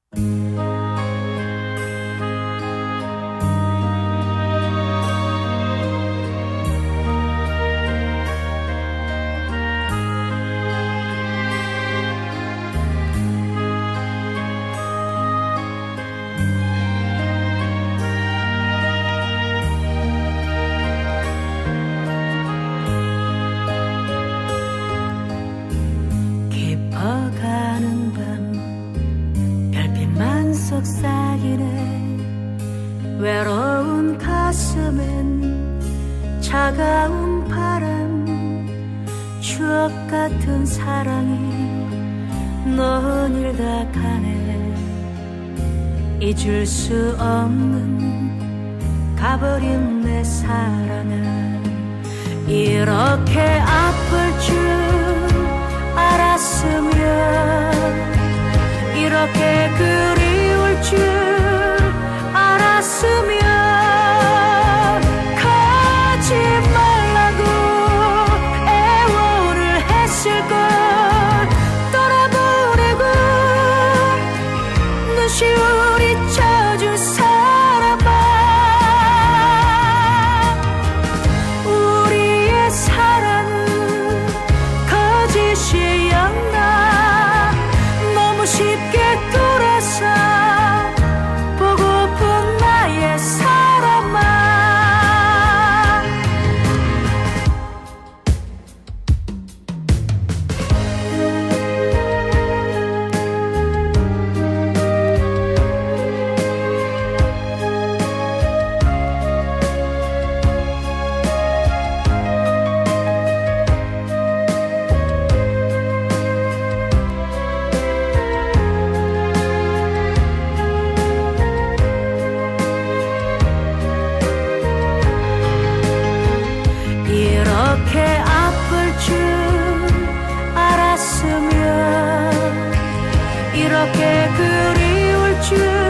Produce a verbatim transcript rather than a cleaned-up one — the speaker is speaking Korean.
깊어가는 밤 별빛만 속삭이네. 외로운 가슴엔 차가운 바람, 추억 같은 사랑이 너닐다 가네. 잊을 수 없는 가버린 내 사랑은 이렇게 아플 줄 알았으면, 이렇게 그리울 줄 알았으면 가지 말라고 애원을 했을걸. 떠나보내고 눈시울이 젖은 사람아, 우리의 사랑은 거짓이었나. 너무 쉽게 돌아서 보고픈 나의 사람아. 이렇게 아플 줄 알았으면, 이렇게 그리울 줄